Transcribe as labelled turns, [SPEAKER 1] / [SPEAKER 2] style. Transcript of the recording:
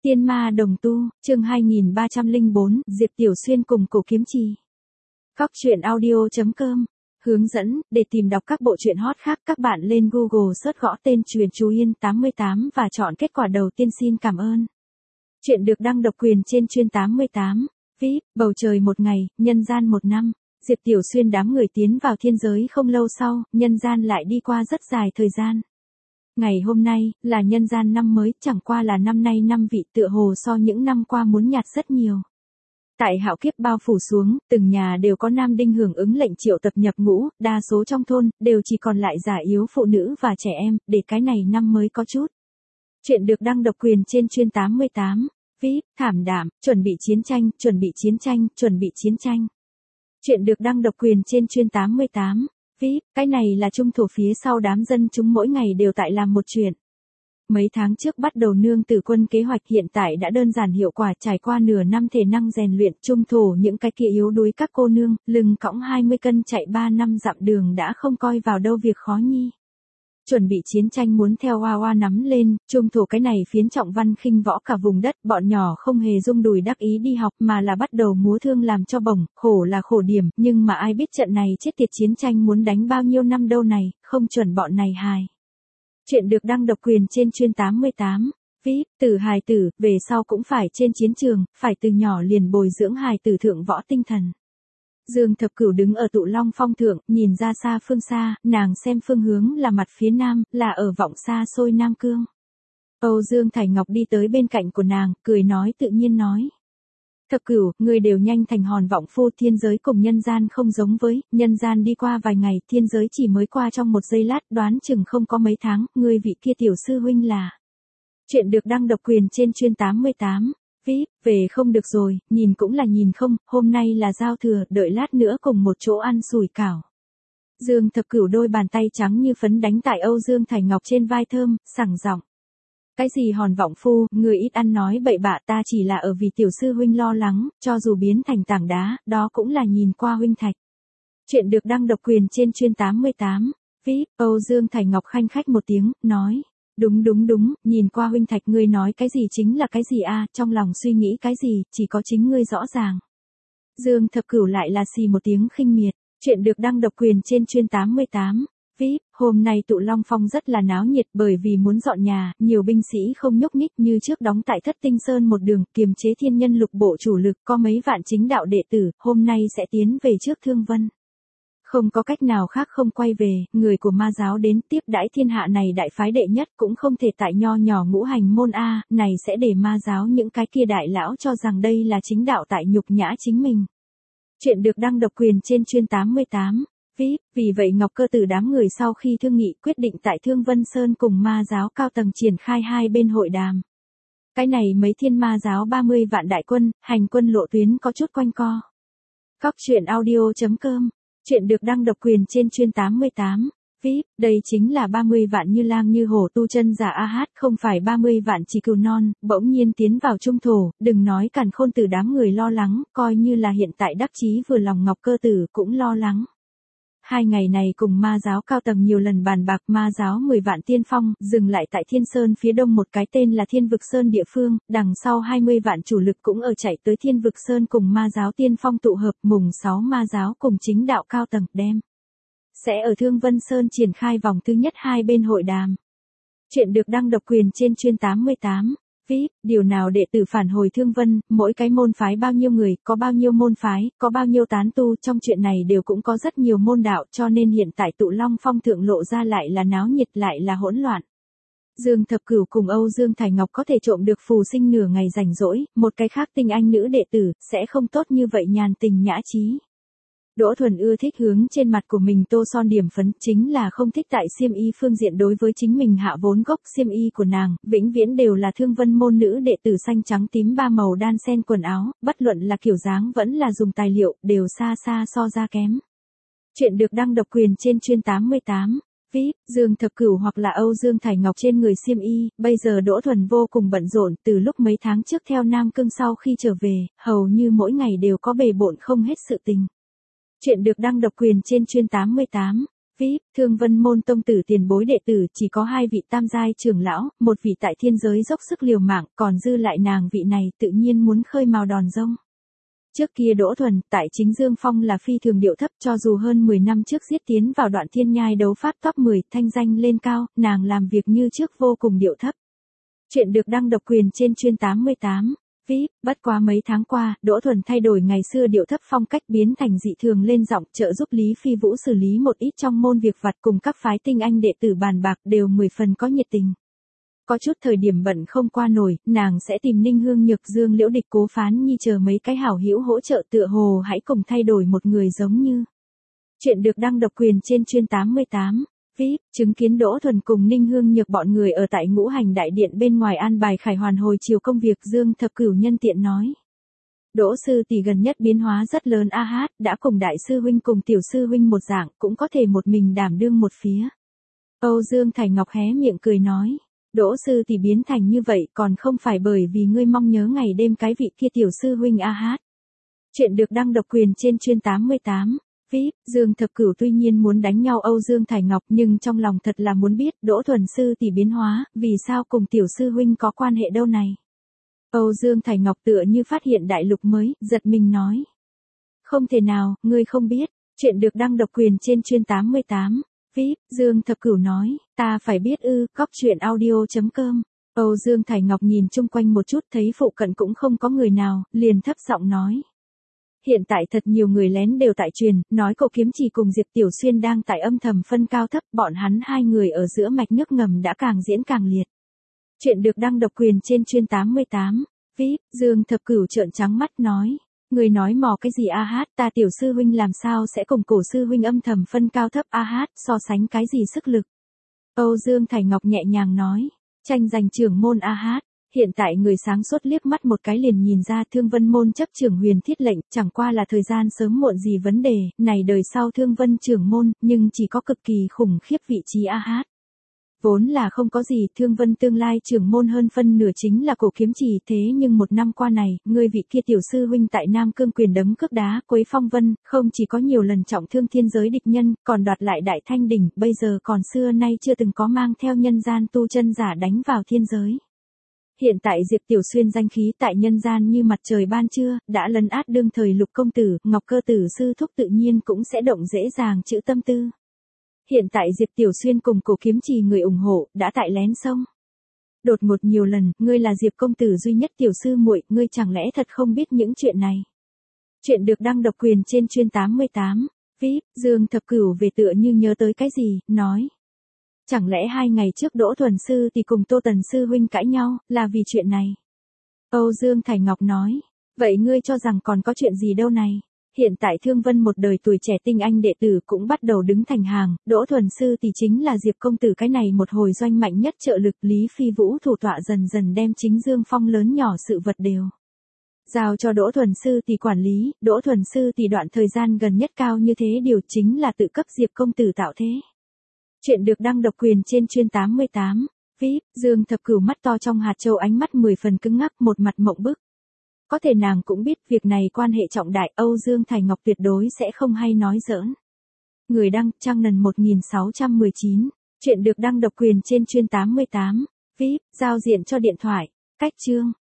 [SPEAKER 1] Tiên ma đồng tu, chương 2304, Diệp Tiểu Xuyên cùng Cổ Kiếm Trì. Góc truyện audio.com. Hướng dẫn, để tìm đọc các bộ truyện hot khác các bạn lên Google search gõ tên Truyện Chú Yên 88 và chọn kết quả đầu tiên xin cảm ơn. Chuyện được đăng độc quyền trên Truyện 88. VIP, bầu trời một ngày, nhân gian một năm. Diệp Tiểu Xuyên đám người tiến vào thiên giới không lâu sau, nhân gian lại đi qua rất dài thời gian. Ngày hôm nay, là nhân gian năm mới, chẳng qua là năm nay năm vị tựa hồ so những năm qua muốn nhạt rất nhiều. Tại hạo kiếp bao phủ xuống, từng nhà đều có nam đinh hưởng ứng lệnh triệu tập nhập ngũ, đa số trong thôn, đều chỉ còn lại già yếu phụ nữ và trẻ em, để cái này năm mới có chút. Chuyện được đăng độc quyền trên Truyện 88. VIP, thảm đạm, chuẩn bị chiến tranh, chuẩn bị chiến tranh, chuẩn bị chiến tranh. Chuyện được đăng độc quyền trên Truyện 88. VIP, cái này là trung thổ phía sau đám dân chúng mỗi ngày đều tại làm một chuyện. Mấy tháng trước bắt đầu nương tử quân kế hoạch hiện tại đã đơn giản hiệu quả trải qua nửa năm thể năng rèn luyện trung thổ những cái kia yếu đuối các cô nương, lưng cõng 20 cân chạy 3 năm dặm đường đã không coi vào đâu việc khó nhi. Chuẩn bị chiến tranh muốn theo Hoa Hoa nắm lên, trung thổ cái này phiến trọng văn khinh võ cả vùng đất, bọn nhỏ không hề rung đùi đắc ý đi học mà là bắt đầu múa thương làm cho bổng, khổ là khổ điểm, nhưng mà ai biết trận này chết tiệt chiến tranh muốn đánh bao nhiêu năm đâu này, không chuẩn bọn này hài. Chuyện được đăng độc quyền trên Truyện 88. VIP, từ hài tử, về sau cũng phải trên chiến trường, phải từ nhỏ liền bồi dưỡng hài tử thượng võ tinh thần. Dương Thập Cửu đứng ở Tụ Long Phong thượng, nhìn ra xa phương xa, nàng xem phương hướng là mặt phía nam, là ở vọng xa xôi Nam Cương. Âu Dương Thải Ngọc đi tới bên cạnh của nàng, cười nói tự nhiên nói. Thập Cửu, người đều nhanh thành hòn vọng phu, thiên giới cùng nhân gian không giống với, nhân gian đi qua vài ngày, thiên giới chỉ mới qua trong một giây lát, đoán chừng không có mấy tháng, người vị kia tiểu sư huynh là. Chuyện được đăng độc quyền trên Truyện 88. VIP, về không được rồi, nhìn cũng là nhìn không, hôm nay là giao thừa, đợi lát nữa cùng một chỗ ăn sủi cảo. Dương Thập Cửu đôi bàn tay trắng như phấn đánh tại Âu Dương Thải Ngọc trên vai thơm, sảng giọng. Cái gì hòn vọng phu, người ít ăn nói bậy bạ, ta chỉ là ở vì tiểu sư huynh lo lắng, cho dù biến thành tảng đá, đó cũng là nhìn qua huynh thạch. Chuyện được đăng độc quyền trên Truyện 88. VIP, Âu Dương Thải Ngọc khanh khách một tiếng, nói. Đúng, nhìn qua huynh thạch ngươi nói cái gì chính là cái gì a, trong lòng suy nghĩ cái gì, chỉ có chính ngươi rõ ràng. Dương Thập Cửu lại là xì một tiếng khinh miệt. Chuyện được đăng độc quyền trên Truyện 88. VIP, hôm nay Tụ Long Phong rất là náo nhiệt bởi vì muốn dọn nhà, nhiều binh sĩ không nhúc nhích như trước đóng tại Thất Tinh Sơn một đường, kiềm chế thiên nhân lục bộ chủ lực, có mấy vạn chính đạo đệ tử, hôm nay sẽ tiến về trước Thương Vân. Không có cách nào khác không quay về, người của ma giáo đến tiếp đãi thiên hạ này đại phái đệ nhất cũng không thể tại nho nhỏ ngũ hành môn A, này sẽ để ma giáo những cái kia đại lão cho rằng đây là chính đạo tại nhục nhã chính mình. Chuyện được đăng độc quyền trên Truyện 88. VIP, vì vậy Ngọc Cơ Tử đám người sau khi thương nghị quyết định tại Thương Vân Sơn cùng ma giáo cao tầng triển khai hai bên hội đàm. Cái này mấy thiên ma giáo 30 vạn đại quân, hành quân lộ tuyến có chút quanh co. Góc truyện audio.com. Chuyện được đăng độc quyền trên Truyện 88. VIP, đây chính là 30 vạn như lang như hổ tu chân giả AH, không phải 30 vạn chỉ cừu non, bỗng nhiên tiến vào trung thổ, đừng nói Càn Khôn Tử đám người lo lắng, coi như là hiện tại đắc chí vừa lòng Ngọc Cơ Tử cũng lo lắng. Hai ngày này cùng ma giáo cao tầng nhiều lần bàn bạc, ma giáo 10 vạn tiên phong, dừng lại tại Thiên Sơn phía đông một cái tên là Thiên Vực Sơn địa phương, đằng sau 20 vạn chủ lực cũng ở chạy tới Thiên Vực Sơn cùng ma giáo tiên phong tụ hợp, mùng 6 ma giáo cùng chính đạo cao tầng đem. Sẽ ở Thương Vân Sơn triển khai vòng thứ nhất hai bên hội đàm. Chuyện được đăng độc quyền trên Truyện 88. VIP, điều nào đệ tử phản hồi Thương Vân, mỗi cái môn phái bao nhiêu người, có bao nhiêu môn phái, có bao nhiêu tán tu, trong chuyện này đều cũng có rất nhiều môn đạo, cho nên hiện tại Tụ Long Phong thượng lộ ra lại là náo nhiệt lại là hỗn loạn. Dương Thập Cửu cùng Âu Dương Thải Ngọc có thể trộm được phù sinh nửa ngày rảnh rỗi, một cái khác tinh anh nữ đệ tử, sẽ không tốt như vậy nhàn tình nhã trí. Đỗ Thuần ưa thích hướng trên mặt của mình tô son điểm phấn, chính là không thích tại xiêm y phương diện đối với chính mình hạ vốn gốc xiêm y của nàng, vĩnh viễn đều là Thương Vân môn nữ đệ tử xanh trắng tím ba màu đan xen quần áo, bất luận là kiểu dáng vẫn là dùng tài liệu, đều xa xa so ra kém. Chuyện được đăng độc quyền trên Truyện 88. VIP, Dương Thập Cửu hoặc là Âu Dương Thải Ngọc trên người xiêm y, bây giờ Đỗ Thuần vô cùng bận rộn, từ lúc mấy tháng trước theo Nam Cương sau khi trở về, hầu như mỗi ngày đều có bề bộn không hết sự tình. Chuyện được đăng độc quyền trên Truyện 88. VIP, Thương Vân môn tông tử tiền bối đệ tử chỉ có 2 vị tam giai trưởng lão, một vị tại thiên giới dốc sức liều mạng, còn dư lại nàng vị này tự nhiên muốn khơi mào đòn rông. Trước kia Đỗ Thuần, tại chính Dương Phong là phi thường điệu thấp, cho dù hơn 10 năm trước giết tiến vào đoạn thiên nhai đấu pháp top 10, thanh danh lên cao, nàng làm việc như trước vô cùng điệu thấp. Chuyện được đăng độc quyền trên chuyên 88. VIP, bất quá mấy tháng qua, Đỗ Thuần thay đổi ngày xưa điệu thấp phong cách biến thành dị thường lên giọng, trợ giúp Lý Phi Vũ xử lý một ít trong môn việc vặt, cùng các phái tinh anh đệ tử bàn bạc đều 10 phần có nhiệt tình. Có chút thời điểm bận không qua nổi, nàng sẽ tìm Ninh Hương Nhược Dương Liễu Địch Cố Phán Nhi chờ mấy cái hảo hữu hỗ trợ, tựa hồ hãy cùng thay đổi một người giống như. Chuyện được đăng độc quyền trên chuyên 88. VIP, chứng kiến Đỗ Thuần cùng Ninh Hương Nhược bọn người ở tại Ngũ Hành Đại Điện bên ngoài an bài khải hoàn hồi chiều công việc, Dương Thập Cửu nhân tiện nói. Đỗ sư tỷ gần nhất biến hóa rất lớn a hát, đã cùng đại sư huynh cùng tiểu sư huynh một dạng, cũng có thể một mình đảm đương một phía. Âu Dương Thải Ngọc hé miệng cười nói. Đỗ sư tỷ biến thành như vậy còn không phải bởi vì ngươi mong nhớ ngày đêm cái vị kia tiểu sư huynh a hát. Chuyện được đăng độc quyền trên chuyên 88. VIP, Dương Thập Cửu tuy nhiên muốn đánh nhau Âu Dương Thải Ngọc nhưng trong lòng thật là muốn biết Đỗ Thuần sư tỷ biến hóa, vì sao cùng tiểu sư huynh có quan hệ đâu này. Âu Dương Thải Ngọc tựa như phát hiện đại lục mới, giật mình nói. Không thể nào, ngươi không biết. Chuyện được đăng độc quyền trên chuyên 88. VIP, Dương Thập Cửu nói, ta phải biết ư, cóc truyện audio.com. Âu Dương Thải Ngọc nhìn chung quanh một chút thấy phụ cận cũng không có người nào, liền thấp giọng nói. Hiện tại thật nhiều người lén đều tại truyền, nói cậu Kiếm Chỉ cùng Diệp Tiểu Xuyên đang tại âm thầm phân cao thấp, bọn hắn hai người ở giữa mạch nước ngầm đã càng diễn càng liệt. Chuyện được đăng độc quyền trên chuyên 88. VIP, Dương Thập Cửu trợn trắng mắt nói. Người nói mò cái gì a hát, ta tiểu sư huynh làm sao sẽ cùng cổ sư huynh âm thầm phân cao thấp a hát, so sánh cái gì sức lực. Âu Dương Thải Ngọc nhẹ nhàng nói. Tranh giành trưởng môn a hát. Hiện tại người sáng suốt liếc mắt một cái liền nhìn ra Thương Vân môn chấp trưởng Huyền Thiết lệnh, chẳng qua là thời gian sớm muộn gì vấn đề, này đời sau Thương Vân trưởng môn, nhưng chỉ có cực kỳ khủng khiếp vị trí a hát. Vốn là không có gì, Thương Vân tương lai trưởng môn hơn phân nửa chính là cổ Kiếm Chỉ, thế nhưng một năm qua này, ngươi vị kia tiểu sư huynh tại Nam Cương quyền đấm cước đá, quấy phong vân, không chỉ có nhiều lần trọng thương thiên giới địch nhân, còn đoạt lại Đại Thanh đỉnh, bây giờ còn xưa nay chưa từng có mang theo nhân gian tu chân giả đánh vào thiên giới. Hiện tại Diệp Tiểu Xuyên danh khí tại nhân gian như mặt trời ban trưa, đã lấn át đương thời Lục công tử, Ngọc Cơ tử sư thúc tự nhiên cũng sẽ động dễ dàng chữ tâm tư. Hiện tại Diệp Tiểu Xuyên cùng cổ Kiếm Chỉ người ủng hộ, đã tại lén sông. Đột ngột nhiều lần, ngươi là Diệp công tử duy nhất tiểu sư muội, ngươi chẳng lẽ thật không biết những chuyện này. Chuyện được đăng độc quyền trên chuyên 88. VIP, Dương Thập Cửu về tựa như nhớ tới cái gì, nói. Chẳng lẽ 2 ngày trước Đỗ Thuần sư thì cùng Tô Tần sư huynh cãi nhau, là vì chuyện này. Âu Dương Thải Ngọc nói. Vậy ngươi cho rằng còn có chuyện gì đâu này. Hiện tại Thương Vân một đời tuổi trẻ tinh anh đệ tử cũng bắt đầu đứng thành hàng, Đỗ Thuần sư thì chính là Diệp công tử cái này một hồi doanh mạnh nhất trợ lực, Lý Phi Vũ thủ tọa dần dần đem chính Dương Phong lớn nhỏ sự vật đều giao cho Đỗ Thuần sư thì quản lý, Đỗ Thuần sư thì đoạn thời gian gần nhất cao như thế điều chính là tự cấp Diệp công tử tạo thế. Chuyện được đăng độc quyền trên chuyên 88. VIP, Dương Thập Cửu mắt to trong hạt châu, ánh mắt 10 phần cứng ngắc, một mặt mộng bức. Có thể nàng cũng biết việc này quan hệ trọng đại, Âu Dương Thải Ngọc tuyệt đối sẽ không hay nói giỡn. Người đăng, Trang Nần 1619. Chuyện được đăng độc quyền trên chuyên 88. VIP, giao diện cho điện thoại. Cách chương.